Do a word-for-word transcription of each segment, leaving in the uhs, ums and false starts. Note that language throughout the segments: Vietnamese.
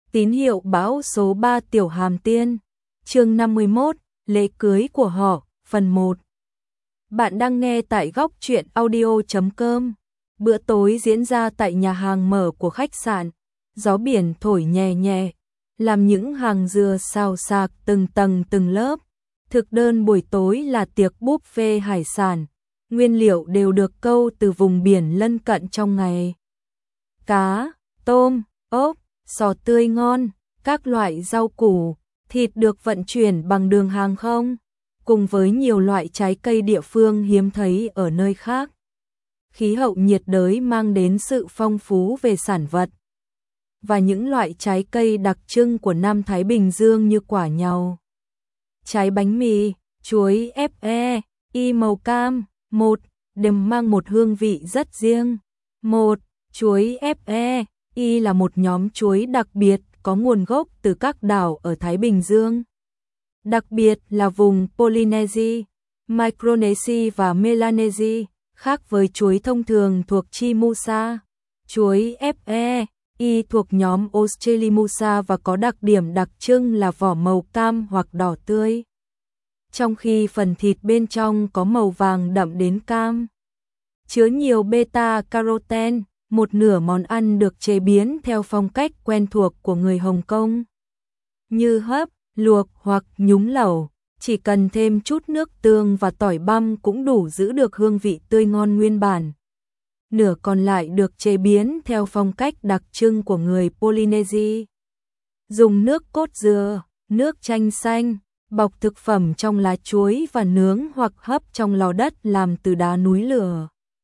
Tín hiệu bão số ba Tiểu Hàm Tiên. Chương năm mươi mốt, lễ cưới của họ, phần một. Bạn đang nghe tại góc truyện audio chấm com. Bữa tối diễn ra tại nhà hàng mở của khách sạn. Gió biển thổi nhẹ nhẹ, làm những hàng dừa xào xạc từng tầng từng lớp. Thực đơn buổi tối là tiệc buffet hải sản. Nguyên liệu đều được câu từ vùng biển lân cận trong ngày. Cá, tôm, ốc, sò tươi ngon, các loại rau củ, thịt được vận chuyển bằng đường hàng không, cùng với nhiều loại trái cây địa phương hiếm thấy ở nơi khác. Khí hậu nhiệt đới mang đến sự phong phú về sản vật và những loại trái cây đặc trưng của Nam Thái Bình Dương như quả nhau, trái bánh mì, chuối ép e, y màu cam, một, đều mang một hương vị rất riêng. Một, chuối ép e, y là một nhóm chuối đặc biệt có nguồn gốc từ các đảo ở Thái Bình Dương. Đặc biệt là vùng Polynesia, Micronesia và Melanesia, khác với chuối thông thường thuộc Chimusa. Chuối ép e, y thuộc nhóm Australimusa và có đặc điểm đặc trưng là vỏ màu cam hoặc đỏ tươi, trong khi phần thịt bên trong có màu vàng đậm đến cam. Chứa nhiều beta-carotene, một nửa món ăn được chế biến theo phong cách quen thuộc của người Hồng Kông, như hấp, luộc hoặc nhúng lẩu, chỉ cần thêm chút nước tương và tỏi băm cũng đủ giữ được hương vị tươi ngon nguyên bản. Nửa còn lại được chế biến theo phong cách đặc trưng của người Polynesia, dùng nước cốt dừa, nước chanh xanh, bọc thực phẩm trong lá chuối và nướng hoặc hấp trong lò đất làm từ đá núi lửa.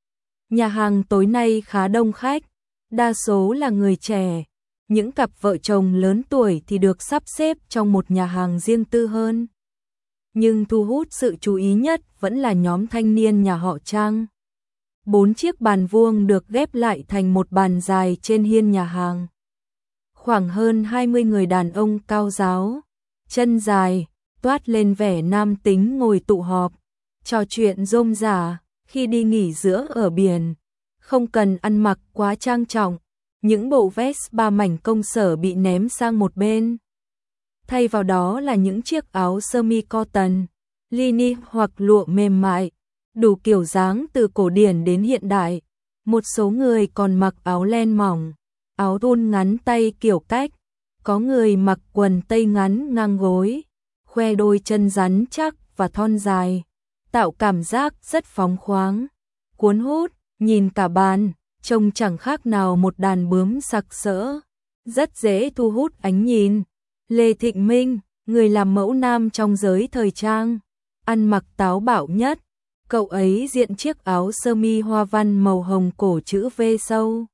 Nhà hàng tối nay khá đông khách, đa số là người trẻ. Những cặp vợ chồng lớn tuổi thì được sắp xếp trong một nhà hàng riêng tư hơn. Nhưng thu hút sự chú ý nhất vẫn là nhóm thanh niên nhà họ Trang. Bốn chiếc bàn vuông được ghép lại thành một bàn dài trên hiên nhà hàng. Khoảng hơn hai mươi người đàn ông cao ráo, chân dài, toát lên vẻ nam tính ngồi tụ họp, trò chuyện rôm rả. Khi đi nghỉ giữa ở biển, không cần ăn mặc quá trang trọng, những bộ vest ba mảnh công sở bị ném sang một bên. Thay vào đó là những chiếc áo sơ mi cotton, lini hoặc lụa mềm mại, đủ kiểu dáng từ cổ điển đến hiện đại. Một số người còn mặc áo len mỏng, áo thun ngắn tay kiểu cách, có người mặc quần tây ngắn ngang gối, khoe đôi chân rắn chắc và thon dài, tạo cảm giác rất phóng khoáng, cuốn hút. Nhìn cả bàn, trông chẳng khác nào một đàn bướm sặc sỡ, rất dễ thu hút ánh nhìn. Lê Thịnh Minh, người làm mẫu nam trong giới thời trang, ăn mặc táo bạo nhất. Cậu ấy diện chiếc áo sơ mi hoa văn màu hồng cổ chữ V sâu,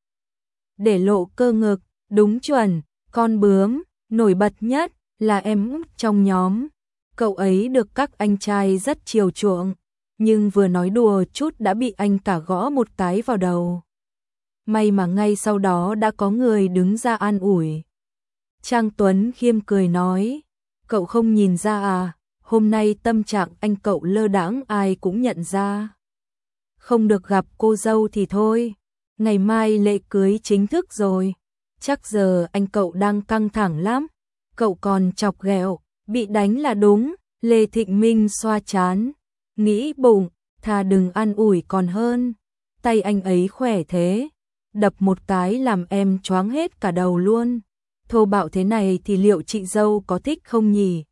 để lộ cơ ngực, đúng chuẩn, con bướm. Nổi bật nhất là em trong nhóm. Cậu ấy được các anh trai rất chiều chuộng, nhưng vừa nói đùa chút đã bị anh cả gõ một cái vào đầu. May mà ngay sau đó đã có người đứng ra an ủi. Trang Tuấn khiêm cười nói, cậu không nhìn ra à, hôm nay tâm trạng anh cậu lơ đãng ai cũng nhận ra. Không được gặp cô dâu thì thôi, ngày mai lễ cưới chính thức rồi, chắc giờ anh cậu đang căng thẳng lắm. Cậu còn chọc ghẹo, bị đánh là đúng. Lê Thịnh Minh xoa trán, nghĩ bụng, thà đừng an ủi còn hơn. Tay anh ấy khỏe thế, đập một cái làm em choáng hết cả đầu luôn. Thô bạo thế này thì liệu chị dâu có thích không nhỉ?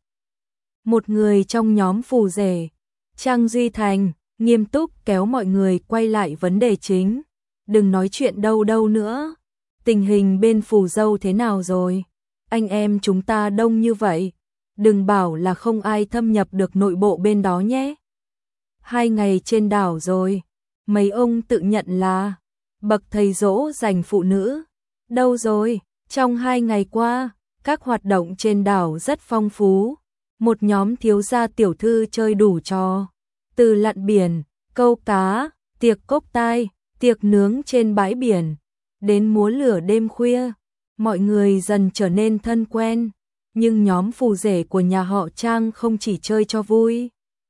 Một người trong nhóm phù rể, Trang Duy Thành, nghiêm túc kéo mọi người quay lại vấn đề chính. Đừng nói chuyện đâu đâu nữa. Tình hình bên phù dâu thế nào rồi? Anh em chúng ta đông như vậy, đừng bảo là không ai thâm nhập được nội bộ bên đó nhé. Hai ngày trên đảo rồi, mấy ông tự nhận là bậc thầy dỗ dành phụ nữ. Đâu rồi, trong hai ngày qua, các hoạt động trên đảo rất phong phú. Một nhóm thiếu gia tiểu thư chơi đủ trò, từ lặn biển, câu cá, tiệc cốc tai, tiệc nướng trên bãi biển, đến múa lửa đêm khuya. Mọi người dần trở nên thân quen, nhưng nhóm phù rể của nhà họ Trang không chỉ chơi cho vui.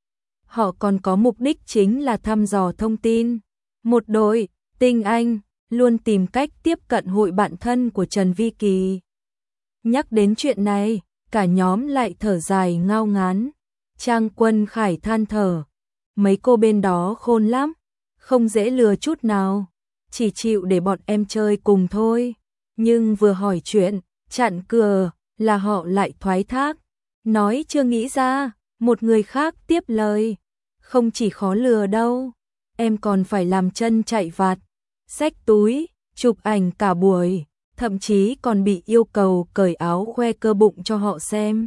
Họ còn có mục đích chính là thăm dò thông tin. Một đội tinh anh luôn tìm cách tiếp cận hội bạn thân của Trần Vi Kỳ. Nhắc đến chuyện này, cả nhóm lại thở dài ngao ngán. Trang Quân Khải than thở, mấy cô bên đó khôn lắm, không dễ lừa chút nào, chỉ chịu để bọn em chơi cùng thôi. Nhưng vừa hỏi chuyện, chặn cửa là họ lại thoái thác, nói chưa nghĩ ra. Một người khác tiếp lời, không chỉ khó lừa đâu, em còn phải làm chân chạy vặt, xách túi, chụp ảnh cả buổi, thậm chí còn bị yêu cầu cởi áo khoe cơ bụng cho họ xem.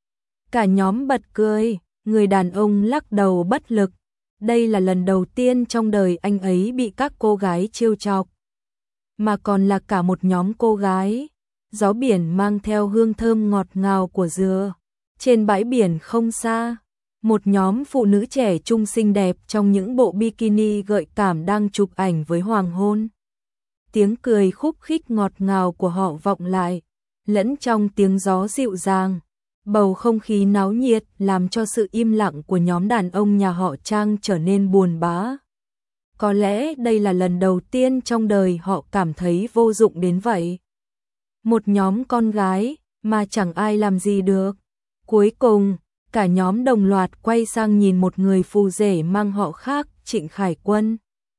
Cả nhóm bật cười, người đàn ông lắc đầu bất lực. Đây là lần đầu tiên trong đời anh ấy bị các cô gái trêu chọc, mà còn là cả một nhóm cô gái. Gió biển mang theo hương thơm ngọt ngào của dừa. Trên bãi biển không xa, một nhóm phụ nữ trẻ trung xinh đẹp trong những bộ bikini gợi cảm đang chụp ảnh với hoàng hôn. Tiếng cười khúc khích ngọt ngào của họ vọng lại, lẫn trong tiếng gió dịu dàng. Bầu không khí náo nhiệt làm cho sự im lặng của nhóm đàn ông nhà họ Trang trở nên buồn bã. Có lẽ đây là lần đầu tiên trong đời họ cảm thấy vô dụng đến vậy. Một nhóm con gái mà chẳng ai làm gì được. Cuối cùng, cả nhóm đồng loạt quay sang nhìn một người phù rể mang họ khác, Trịnh Khải Quân.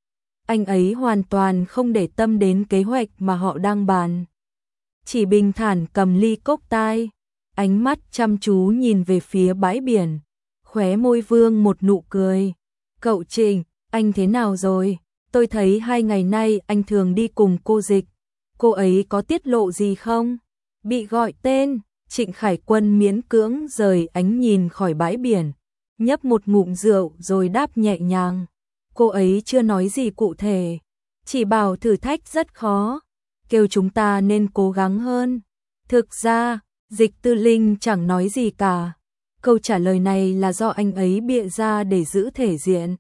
Anh ấy hoàn toàn không để tâm đến kế hoạch mà họ đang bàn. Chỉ bình thản cầm ly cốc tai, ánh mắt chăm chú nhìn về phía bãi biển, khóe môi vương một nụ cười. Cậu Trịnh, anh thế nào rồi? Tôi thấy hai ngày nay anh thường đi cùng cô Dịch. Cô ấy có tiết lộ gì không? Bị gọi tên, Trịnh Khải Quân miễn cưỡng rời ánh nhìn khỏi bãi biển, nhấp một ngụm rượu rồi đáp nhẹ nhàng. Cô ấy chưa nói gì cụ thể, chỉ bảo thử thách rất khó, kêu chúng ta nên cố gắng hơn. Thực ra, Dịch Tư Linh chẳng nói gì cả. Câu trả lời này là do anh ấy bịa ra để giữ thể diện.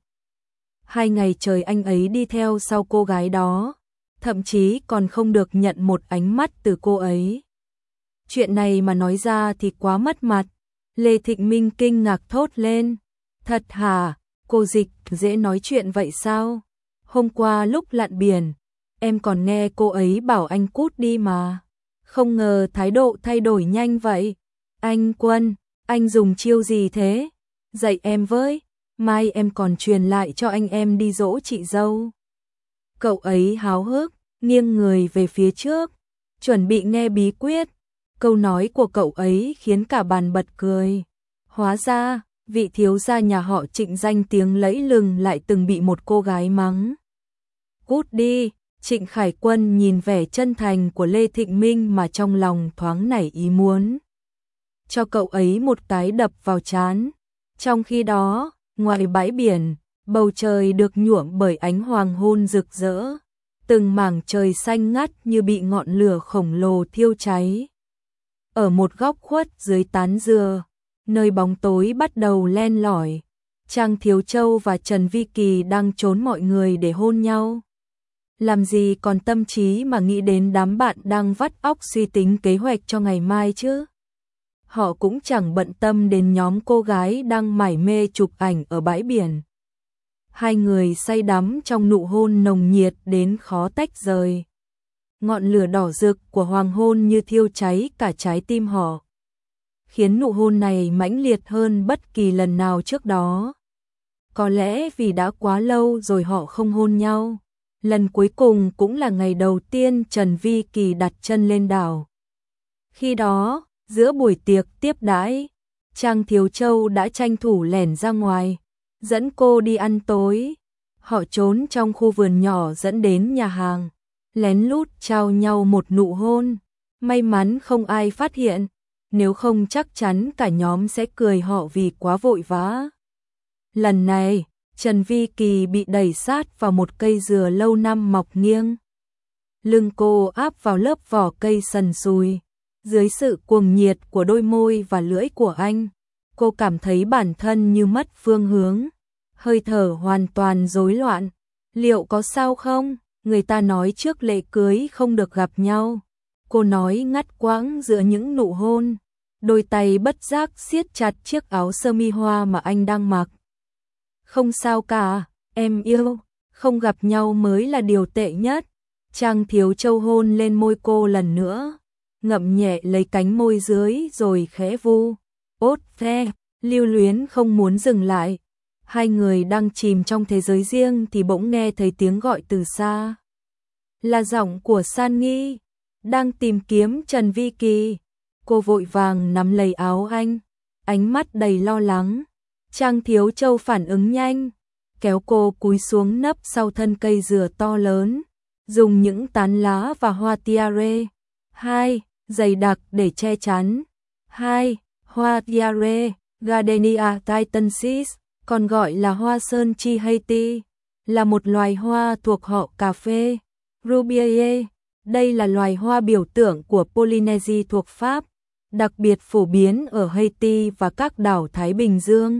Hai ngày trời anh ấy đi theo sau cô gái đó, thậm chí còn không được nhận một ánh mắt từ cô ấy. Chuyện này mà nói ra thì quá mất mặt. Lê Thịnh Minh kinh ngạc thốt lên. Thật hả? Cô Dịch dễ nói chuyện vậy sao? Hôm qua lúc lặn biển, em còn nghe cô ấy bảo anh cút đi mà. Không ngờ thái độ thay đổi nhanh vậy. Anh Quân, anh dùng chiêu gì thế? Dạy em với, mai em còn truyền lại cho anh em đi dỗ chị dâu. Cậu ấy háo hức, nghiêng người về phía trước, chuẩn bị nghe bí quyết. Câu nói của cậu ấy khiến cả bàn bật cười. Hóa ra, vị thiếu gia nhà họ Trịnh danh tiếng lẫy lừng lại từng bị một cô gái mắng. Cút đi, Trịnh Khải Quân nhìn vẻ chân thành của Lê Thịnh Minh mà trong lòng thoáng nảy ý muốn cho cậu ấy một cái đập vào trán. Trong khi đó, ngoài bãi biển, bầu trời được nhuộm bởi ánh hoàng hôn rực rỡ. Từng mảng trời xanh ngắt như bị ngọn lửa khổng lồ thiêu cháy. Ở một góc khuất dưới tán dừa, nơi bóng tối bắt đầu len lỏi, Trang Thiếu Châu và Trần Vi Kỳ đang trốn mọi người để hôn nhau. Làm gì còn tâm trí mà nghĩ đến đám bạn đang vắt óc suy tính kế hoạch cho ngày mai chứ. Họ cũng chẳng bận tâm đến nhóm cô gái đang mải mê chụp ảnh ở bãi biển. Hai người say đắm trong nụ hôn nồng nhiệt đến khó tách rời. Ngọn lửa đỏ rực của hoàng hôn như thiêu cháy cả trái tim họ, khiến nụ hôn này mãnh liệt hơn bất kỳ lần nào trước đó. Có lẽ vì đã quá lâu rồi họ không hôn nhau. Lần cuối cùng cũng là ngày đầu tiên Trần Vi Kỳ đặt chân lên đảo. Khi đó, giữa buổi tiệc tiếp đãi, Trang Thiếu Châu đã tranh thủ lẻn ra ngoài, dẫn cô đi ăn tối. Họ trốn trong khu vườn nhỏ dẫn đến nhà hàng, lén lút trao nhau một nụ hôn. May mắn không ai phát hiện, nếu không chắc chắn cả nhóm sẽ cười họ vì quá vội vã. Lần này, Trần Vi Kỳ bị đẩy sát vào một cây dừa lâu năm mọc nghiêng. Lưng cô áp vào lớp vỏ cây sần sùi. Dưới sự cuồng nhiệt của đôi môi và lưỡi của anh, cô cảm thấy bản thân như mất phương hướng. Hơi thở hoàn toàn rối loạn. Liệu có sao không? Người ta nói trước lễ cưới không được gặp nhau. Cô nói ngắt quãng giữa những nụ hôn. Đôi tay bất giác siết chặt chiếc áo sơ mi hoa mà anh đang mặc. Không sao cả, em yêu, không gặp nhau mới là điều tệ nhất. Trang Thiếu Châu hôn lên môi cô lần nữa. ngậm nhẹ lấy cánh môi dưới rồi khẽ vu. Ốt the, lưu luyến không muốn dừng lại. Hai người đang chìm trong thế giới riêng thì bỗng nghe thấy tiếng gọi từ xa. Là giọng của San Nghi, đang tìm kiếm Trần Vi Kỳ. Cô vội vàng nắm lấy áo anh, ánh mắt đầy lo lắng. Trang Thiếu Châu phản ứng nhanh, kéo cô cúi xuống nấp sau thân cây dừa to lớn, dùng những tán lá và hoa tiare. Hai, dày đặc để che chắn. Hai, hoa tiare, Gardenia titansis, còn gọi là hoa sơn chi Haiti, là một loài hoa thuộc họ cà phê, Rubiae. Đây là loài hoa biểu tượng của Polynesia thuộc Pháp, đặc biệt phổ biến ở Haiti và các đảo Thái Bình Dương.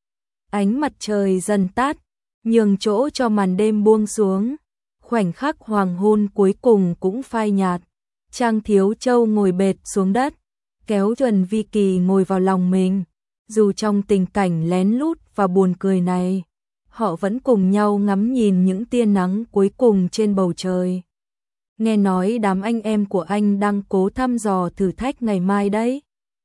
Ánh mặt trời dần tắt, nhường chỗ cho màn đêm buông xuống. Khoảnh khắc hoàng hôn cuối cùng cũng phai nhạt. Trang Thiếu Châu ngồi bệt xuống đất, kéo Trần Vi Kỳ ngồi vào lòng mình. Dù trong tình cảnh lén lút và buồn cười này, họ vẫn cùng nhau ngắm nhìn những tia nắng cuối cùng trên bầu trời. Nghe nói đám anh em của anh đang cố thăm dò thử thách ngày mai đấy.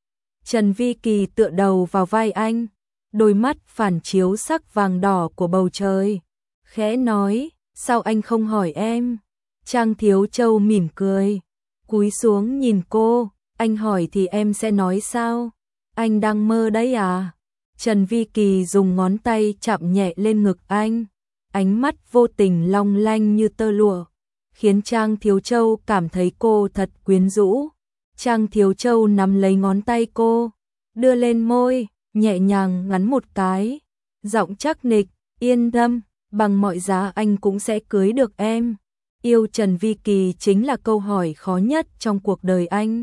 Trần Vi Kỳ tựa đầu vào vai anh, đôi mắt phản chiếu sắc vàng đỏ của bầu trời. Khẽ nói, sao anh không hỏi em? Trang Thiếu Châu mỉm cười, cúi xuống nhìn cô, anh hỏi thì em sẽ nói sao? Anh đang mơ đấy à? Trần Vi Kỳ dùng ngón tay chạm nhẹ lên ngực anh, ánh mắt vô tình long lanh như tơ lụa, khiến Trang Thiếu Châu cảm thấy cô thật quyến rũ. Trang Thiếu Châu nắm lấy ngón tay cô, đưa lên môi, nhẹ nhàng ngắn một cái, giọng chắc nịch, yên tâm, bằng mọi giá anh cũng sẽ cưới được em. Yêu Trần Vi Kỳ chính là câu hỏi khó nhất trong cuộc đời anh.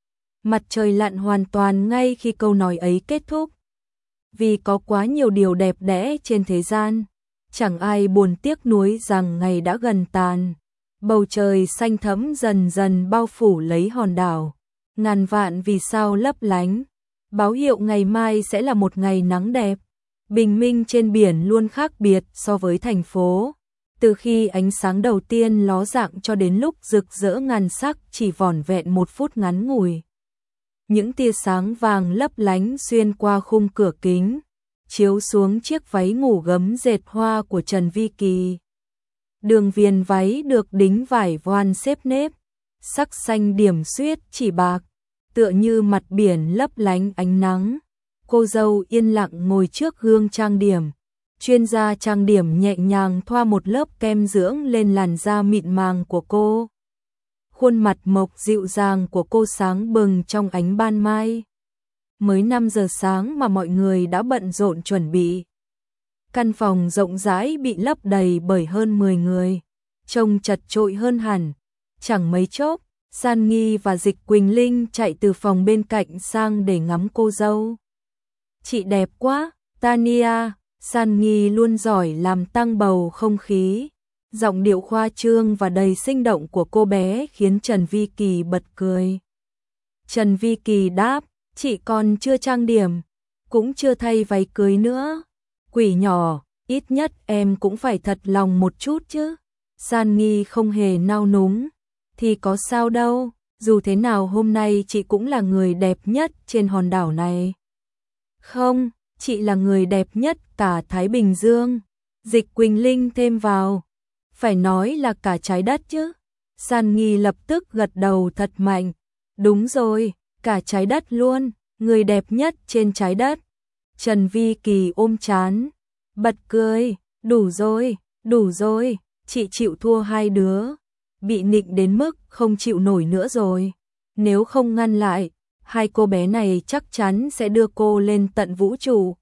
Mặt trời lặn hoàn toàn ngay khi câu nói ấy kết thúc. Vì có quá nhiều điều đẹp đẽ trên thế gian, chẳng ai buồn tiếc nuối rằng ngày đã gần tàn. Bầu trời xanh thẫm dần dần bao phủ lấy hòn đảo, ngàn vạn vì sao lấp lánh, báo hiệu ngày mai sẽ là một ngày nắng đẹp. Bình minh trên biển luôn khác biệt so với thành phố. Từ khi ánh sáng đầu tiên ló dạng cho đến lúc rực rỡ ngàn sắc chỉ vỏn vẹn một phút ngắn ngủi. Những tia sáng vàng lấp lánh xuyên qua khung cửa kính, chiếu xuống chiếc váy ngủ gấm dệt hoa của Trần Vi Kỳ. Đường viền váy được đính vải voan xếp nếp, sắc xanh điểm xuyết chỉ bạc, tựa như mặt biển lấp lánh ánh nắng. Cô dâu yên lặng ngồi trước gương trang điểm. Chuyên gia trang điểm nhẹ nhàng thoa một lớp kem dưỡng lên làn da mịn màng của cô. Khuôn mặt mộc dịu dàng của cô sáng bừng trong ánh ban mai. Mới năm giờ sáng mà mọi người đã bận rộn chuẩn bị. Căn phòng rộng rãi bị lấp đầy bởi hơn mười người, trông chật chội hơn hẳn. Chẳng mấy chốc, San Nghi và Dịch Quỳnh Linh chạy từ phòng bên cạnh sang để ngắm cô dâu. Chị đẹp quá, Tania. San Nghi luôn giỏi làm tăng bầu không khí. Giọng điệu khoa trương và đầy sinh động của cô bé khiến Trần Vi Kỳ bật cười. Trần Vi Kỳ đáp, chị còn chưa trang điểm, cũng chưa thay váy cưới nữa. Quỷ nhỏ, ít nhất em cũng phải thật lòng một chút chứ. San Nghi không hề nao núng. Thì có sao đâu, dù thế nào hôm nay chị cũng là người đẹp nhất trên hòn đảo này. Không, chị là người đẹp nhất cả Thái Bình Dương. Dịch Quỳnh Linh thêm vào. Phải nói là cả trái đất chứ. San Nghi lập tức gật đầu thật mạnh. Đúng rồi, cả trái đất luôn, người đẹp nhất trên trái đất. Trần Vi Kỳ ôm trán, bật cười, đủ rồi, đủ rồi, chị chịu thua hai đứa. Bị nịnh đến mức không chịu nổi nữa rồi. Nếu không ngăn lại, hai cô bé này chắc chắn sẽ đưa cô lên tận vũ trụ.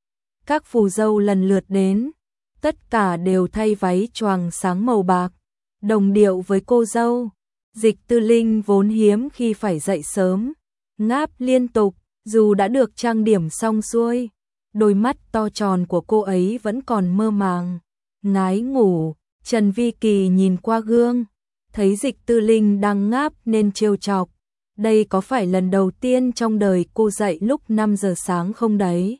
Các phù dâu lần lượt đến, tất cả đều thay váy choàng sáng màu bạc, đồng điệu với cô dâu. Dịch Tư Linh vốn hiếm khi phải dậy sớm, ngáp liên tục, dù đã được trang điểm xong xuôi, đôi mắt to tròn của cô ấy vẫn còn mơ màng, ngái ngủ. Trần Vi Kỳ nhìn qua gương, thấy Dịch Tư Linh đang ngáp nên trêu chọc. Đây có phải lần đầu tiên trong đời cô dậy lúc năm giờ sáng không đấy?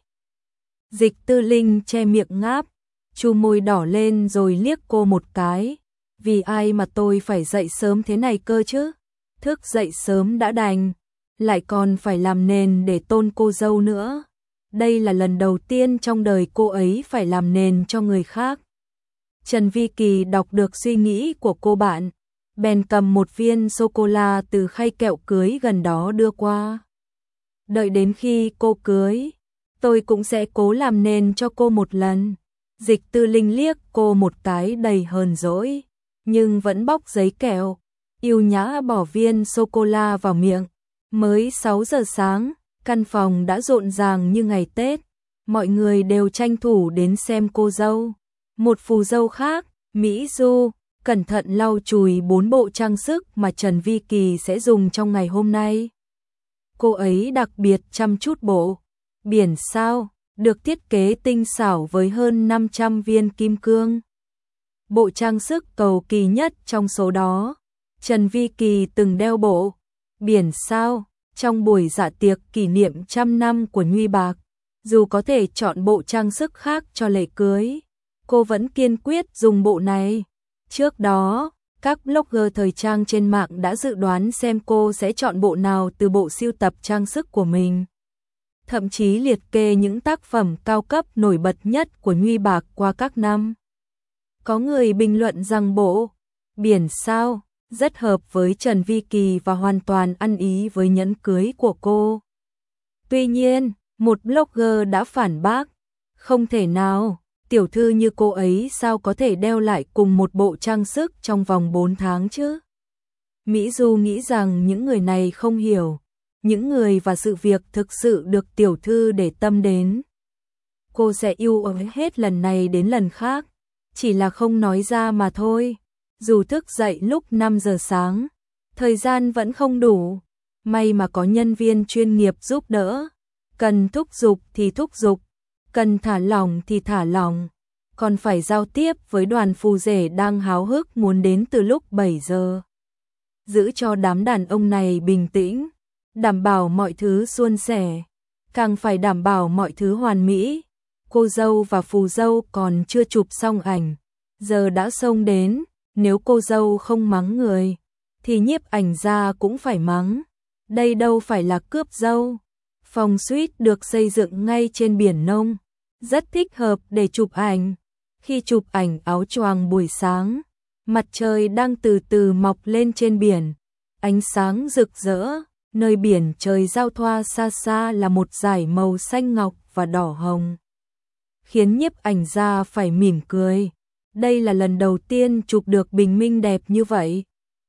Dịch Tư Linh che miệng ngáp, chu môi đỏ lên rồi liếc cô một cái. Vì ai mà tôi phải dậy sớm thế này cơ chứ? thức dậy sớm đã đành, lại còn phải làm nền để tôn cô dâu nữa. Đây là lần đầu tiên trong đời cô ấy phải làm nền cho người khác. Trần Vi Kỳ đọc được suy nghĩ của cô bạn, bèn cầm một viên sô-cô-la từ khay kẹo cưới gần đó đưa qua. Đợi đến khi cô cưới, tôi cũng sẽ cố làm nền cho cô một lần. Dịch Tư Linh liếc cô một cái đầy hờn dỗi, nhưng vẫn bóc giấy kẹo, yêu nhã bỏ viên sô-cô-la vào miệng. Mới sáu giờ sáng, căn phòng đã rộn ràng như ngày Tết, mọi người đều tranh thủ đến xem cô dâu. Một phù dâu khác, Mỹ Du, cẩn thận lau chùi bốn bộ trang sức mà Trần Vi Kỳ sẽ dùng trong ngày hôm nay. Cô ấy đặc biệt chăm chút bộ biển sao, được thiết kế tinh xảo với hơn năm trăm viên kim cương. Bộ trang sức cầu kỳ nhất trong số đó, Trần Vi Kỳ từng đeo bộ biển sao trong buổi dạ tiệc kỷ niệm trăm năm của Nhuy Bạc. Dù có thể chọn bộ trang sức khác cho lễ cưới, cô vẫn kiên quyết dùng bộ này. Trước đó, các blogger thời trang trên mạng đã dự đoán xem cô sẽ chọn bộ nào từ bộ sưu tập trang sức của mình. Thậm chí liệt kê những tác phẩm cao cấp nổi bật nhất của Nhuy Bạc qua các năm. Có người bình luận rằng bộ biển sao rất hợp với Trần Vi Kỳ và hoàn toàn ăn ý với nhẫn cưới của cô. Tuy nhiên, một blogger đã phản bác, không thể nào, tiểu thư như cô ấy sao có thể đeo lại cùng một bộ trang sức trong vòng bốn tháng chứ? Mỹ Du nghĩ rằng những người này không hiểu, những người và sự việc thực sự được tiểu thư để tâm đến. Cô sẽ yêu hết lần này đến lần khác, chỉ là không nói ra mà thôi. Dù thức dậy lúc năm giờ sáng, thời gian vẫn không đủ, may mà có nhân viên chuyên nghiệp giúp đỡ. Cần thúc giục thì thúc giục, cần thả lỏng thì thả lỏng, còn phải giao tiếp với đoàn phù rể đang háo hức muốn đến từ lúc bảy giờ. Giữ cho đám đàn ông này bình tĩnh, đảm bảo mọi thứ suôn sẻ, càng phải đảm bảo mọi thứ hoàn mỹ. Cô dâu và phù dâu còn chưa chụp xong ảnh, giờ đã xông đến, nếu cô dâu không mắng người, thì nhiếp ảnh gia cũng phải mắng. Đây đâu phải là cướp dâu. Phòng suite được xây dựng ngay trên biển Nông, rất thích hợp để chụp ảnh. Khi chụp ảnh áo choàng buổi sáng, mặt trời đang từ từ mọc lên trên biển, ánh sáng rực rỡ, nơi biển trời giao thoa xa xa là một dải màu xanh ngọc và đỏ hồng, khiến nhiếp ảnh gia phải mỉm cười. Đây là lần đầu tiên chụp được bình minh đẹp như vậy.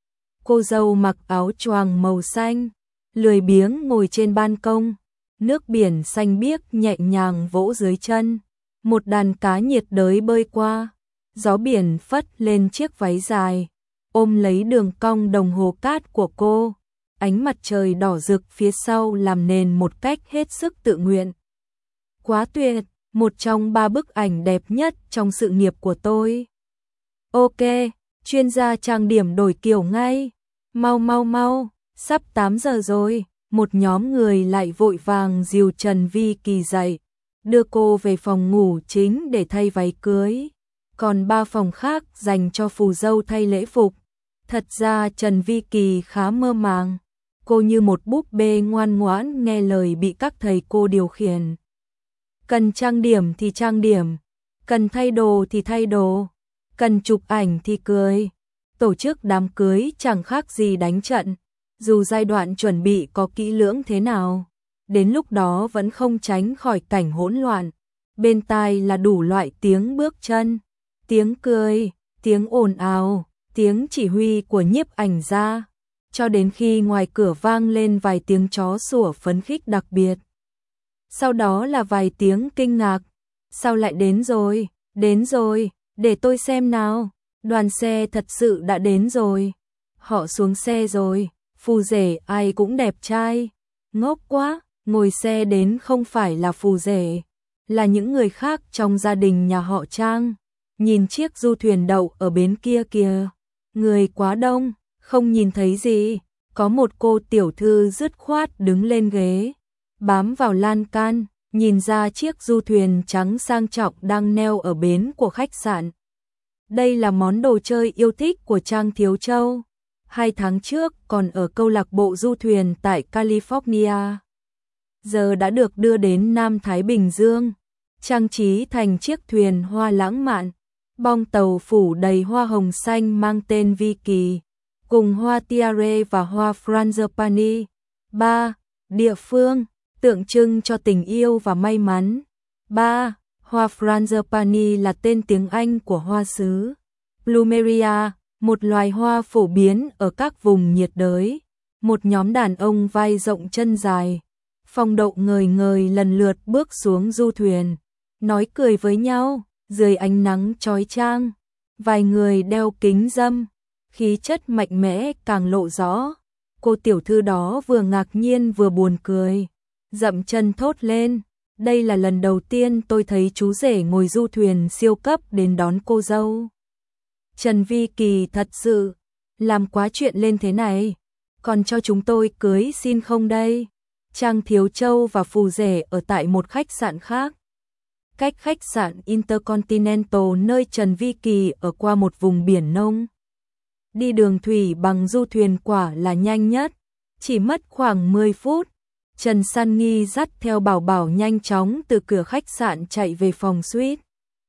Cô dâu mặc áo choàng màu xanh, lười biếng ngồi trên ban công. Nước biển xanh biếc nhẹ nhàng vỗ dưới chân, một đàn cá nhiệt đới bơi qua, gió biển phất lên chiếc váy dài, ôm lấy đường cong đồng hồ cát của cô. Ánh mặt trời đỏ rực phía sau làm nền một cách hết sức tự nguyện. Quá tuyệt, một trong ba bức ảnh đẹp nhất trong sự nghiệp của tôi. Ok, chuyên gia trang điểm đổi kiểu ngay. Mau mau mau, sắp tám giờ rồi. Một nhóm người lại vội vàng dìu Trần Vi Kỳ dậy, đưa cô về phòng ngủ chính để thay váy cưới. Còn ba phòng khác dành cho phù dâu thay lễ phục. Thật ra Trần Vi Kỳ khá mơ màng. Cô như một búp bê ngoan ngoãn nghe lời bị các thầy cô điều khiển. Cần trang điểm thì trang điểm, cần thay đồ thì thay đồ, cần chụp ảnh thì cười. Tổ chức đám cưới chẳng khác gì đánh trận. Dù giai đoạn chuẩn bị có kỹ lưỡng thế nào, đến lúc đó vẫn không tránh khỏi cảnh hỗn loạn. Bên tai là đủ loại tiếng bước chân, tiếng cười, tiếng ồn ào, tiếng chỉ huy của nhiếp ảnh gia, cho đến khi ngoài cửa vang lên vài tiếng chó sủa phấn khích đặc biệt. Sau đó là vài tiếng kinh ngạc, sao lại đến rồi, đến rồi, để tôi xem nào, đoàn xe thật sự đã đến rồi, họ xuống xe rồi. Phù rể ai cũng đẹp trai, ngốc quá, ngồi xe đến không phải là phù rể, là những người khác trong gia đình nhà họ Trang. Nhìn chiếc du thuyền đậu ở bến kia kìa, người quá đông, không nhìn thấy gì. Có một cô tiểu thư dứt khoát đứng lên ghế, bám vào lan can, nhìn ra chiếc du thuyền trắng sang trọng đang neo ở bến của khách sạn. Đây là món đồ chơi yêu thích của Trang Thiếu Châu. hai tháng trước còn ở câu lạc bộ du thuyền tại California. Giờ đã được đưa đến Nam Thái Bình Dương, trang trí thành chiếc thuyền hoa lãng mạn. Bong tàu phủ đầy hoa hồng xanh mang tên Vi Kỳ, cùng hoa tiare và hoa frangipani. ba. Địa phương, tượng trưng cho tình yêu và may mắn. ba. Hoa frangipani là tên tiếng Anh của hoa sứ Plumeria, một loài hoa phổ biến ở các vùng nhiệt đới. Một nhóm đàn ông vai rộng chân dài, phong độ ngời ngời lần lượt bước xuống du thuyền, nói cười với nhau dưới ánh nắng chói chang. Vài người đeo kính râm, khí chất mạnh mẽ càng lộ rõ. Cô tiểu thư đó vừa ngạc nhiên vừa buồn cười, dậm chân thốt lên, đây là lần đầu tiên tôi thấy chú rể ngồi du thuyền siêu cấp đến đón cô dâu. Trần Vi Kỳ thật sự làm quá chuyện lên thế này, còn cho chúng tôi cưới xin không đây? Trang Thiếu Châu và phù rể ở tại một khách sạn khác, cách khách sạn Intercontinental nơi Trần Vi Kỳ ở qua một vùng biển nông. Đi đường thủy bằng du thuyền quả là nhanh nhất, chỉ mất khoảng mười phút. Trần San Nghi dắt theo Bảo Bảo nhanh chóng từ cửa khách sạn chạy về phòng suite.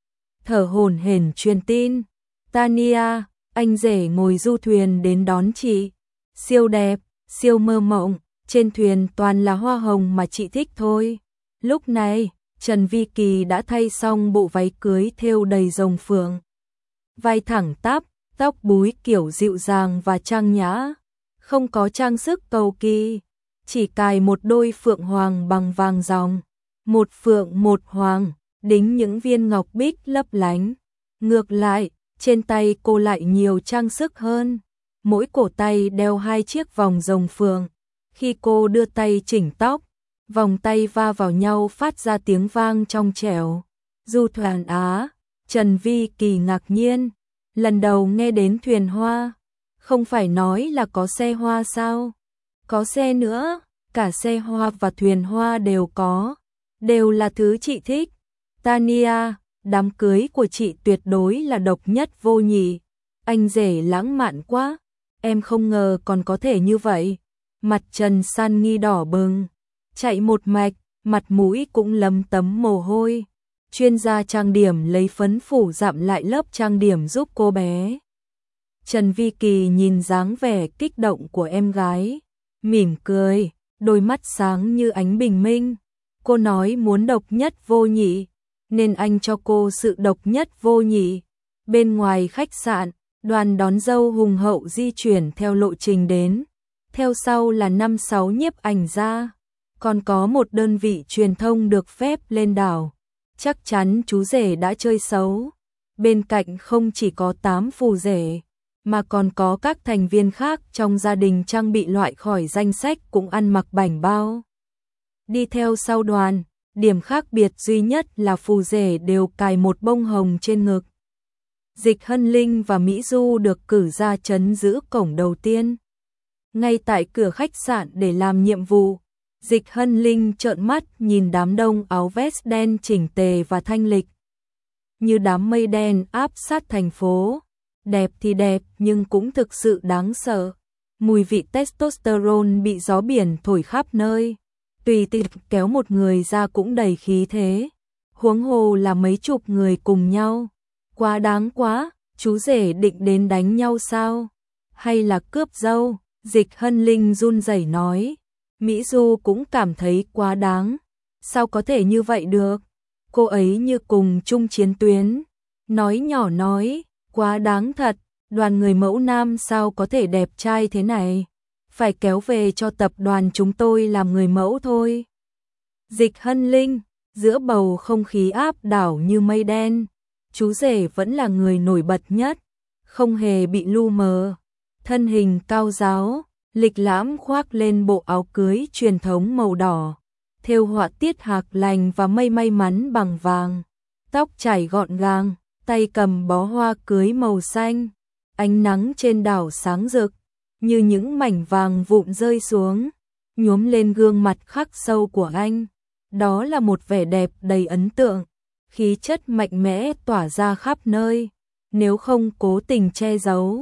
Thở hổn hển truyền tin, Tania, anh rể ngồi du thuyền đến đón chị. Siêu đẹp, siêu mơ mộng, trên thuyền toàn là hoa hồng mà chị thích thôi. Lúc này, Trần Vi Kỳ đã thay xong bộ váy cưới thêu đầy rồng phượng. Vai thẳng tắp, tóc búi kiểu dịu dàng và trang nhã, không có trang sức cầu kỳ, chỉ cài một đôi phượng hoàng bằng vàng ròng, một phượng một hoàng, đính những viên ngọc bích lấp lánh. Ngược lại, trên tay cô lại nhiều trang sức hơn, mỗi cổ tay đeo hai chiếc vòng rồng phượng. Khi cô đưa tay chỉnh tóc, vòng tay va vào nhau phát ra tiếng vang trong trẻo. Du thuyền Á, Trần Vi Kỳ ngạc nhiên, lần đầu nghe đến thuyền hoa, không phải nói là có xe hoa sao? Có xe nữa, cả xe hoa và thuyền hoa đều có, đều là thứ chị thích. Tania, đám cưới của chị tuyệt đối là độc nhất vô nhị, anh rể lãng mạn quá, em không ngờ còn có thể như vậy. Mặt Trần San Nghi đỏ bừng, chạy một mạch, mặt mũi cũng lấm tấm mồ hôi. Chuyên gia trang điểm lấy phấn phủ dặm lại lớp trang điểm giúp cô bé. Trần Vi Kỳ nhìn dáng vẻ kích động của em gái, mỉm cười, đôi mắt sáng như ánh bình minh. Cô nói muốn độc nhất vô nhị, nên anh cho cô sự độc nhất vô nhị. Bên ngoài khách sạn, đoàn đón dâu hùng hậu di chuyển theo lộ trình đến. Theo sau là năm sáu nhiếp ảnh gia, còn có một đơn vị truyền thông được phép lên đảo. Chắc chắn chú rể đã chơi xấu. Bên cạnh không chỉ có tám phù rể, mà còn có các thành viên khác trong gia đình trang bị loại khỏi danh sách cũng ăn mặc bảnh bao. Đi theo sau đoàn, điểm khác biệt duy nhất là phù rể đều cài một bông hồng trên ngực. Dịch Hân Linh và Mỹ Du được cử ra trấn giữ cổng đầu tiên. Ngay tại cửa khách sạn để làm nhiệm vụ, Dịch Hân Linh trợn mắt nhìn đám đông áo vest đen chỉnh tề và thanh lịch. Như đám mây đen áp sát thành phố, đẹp thì đẹp nhưng cũng thực sự đáng sợ. Mùi vị testosterone bị gió biển thổi khắp nơi, tùy tiện kéo một người ra cũng đầy khí thế. Huống hồ là mấy chục người cùng nhau. Quá đáng quá, chú rể định đến đánh nhau sao? Hay là cướp dâu? Dịch Hân Linh run rẩy nói. Mỹ Du cũng cảm thấy quá đáng. Sao có thể như vậy được? Cô ấy như cùng chung chiến tuyến. Nói nhỏ nói, quá đáng thật, đoàn người mẫu nam sao có thể đẹp trai thế này? Phải kéo về cho tập đoàn chúng tôi làm người mẫu thôi. Dịch Hân Linh, giữa bầu không khí áp đảo như mây đen, chú rể vẫn là người nổi bật nhất, không hề bị lu mờ. Thân hình cao ráo, lịch lãm khoác lên bộ áo cưới truyền thống màu đỏ, thêu họa tiết hạc lành và mây may mắn bằng vàng. Tóc chải gọn gàng, tay cầm bó hoa cưới màu xanh. Ánh nắng trên đảo sáng rực, như những mảnh vàng vụn rơi xuống, nhuốm lên gương mặt khắc sâu của anh. Đó là một vẻ đẹp đầy ấn tượng, khí chất mạnh mẽ tỏa ra khắp nơi. Nếu không cố tình che giấu,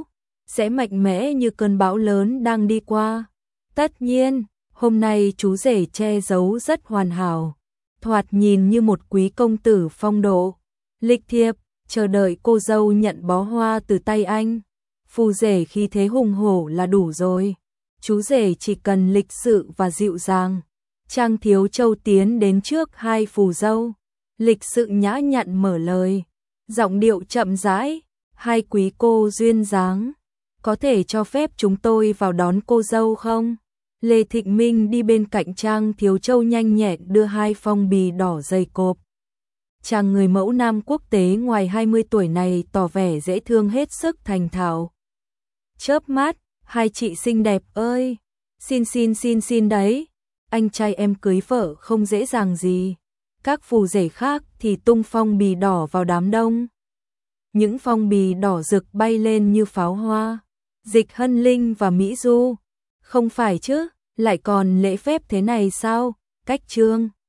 sẽ mạnh mẽ như cơn bão lớn đang đi qua. Tất nhiên, hôm nay chú rể che giấu rất hoàn hảo, thoạt nhìn như một quý công tử phong độ, lịch thiệp, chờ đợi cô dâu nhận bó hoa từ tay anh. Phù rể khí thế hùng hổ là đủ rồi, chú rể chỉ cần lịch sự và dịu dàng. Trang Thiếu Châu tiến đến trước hai phù dâu, lịch sự nhã nhặn mở lời, giọng điệu chậm rãi, hai quý cô duyên dáng, có thể cho phép chúng tôi vào đón cô dâu không? Lê Thịnh Minh đi bên cạnh Trang Thiếu Châu nhanh nhẹn đưa hai phong bì đỏ dày cộp. Chàng người mẫu nam quốc tế ngoài hai mươi tuổi này tỏ vẻ dễ thương hết sức thành thạo. Chớp mắt, hai chị xinh đẹp ơi, xin xin xin xin đấy, anh trai em cưới vợ không dễ dàng gì. Các phù rể khác thì tung phong bì đỏ vào đám đông. Những phong bì đỏ rực bay lên như pháo hoa. Dịch Hân Linh và Mỹ Du, không phải chứ, lại còn lễ phép thế này sao? Cách trương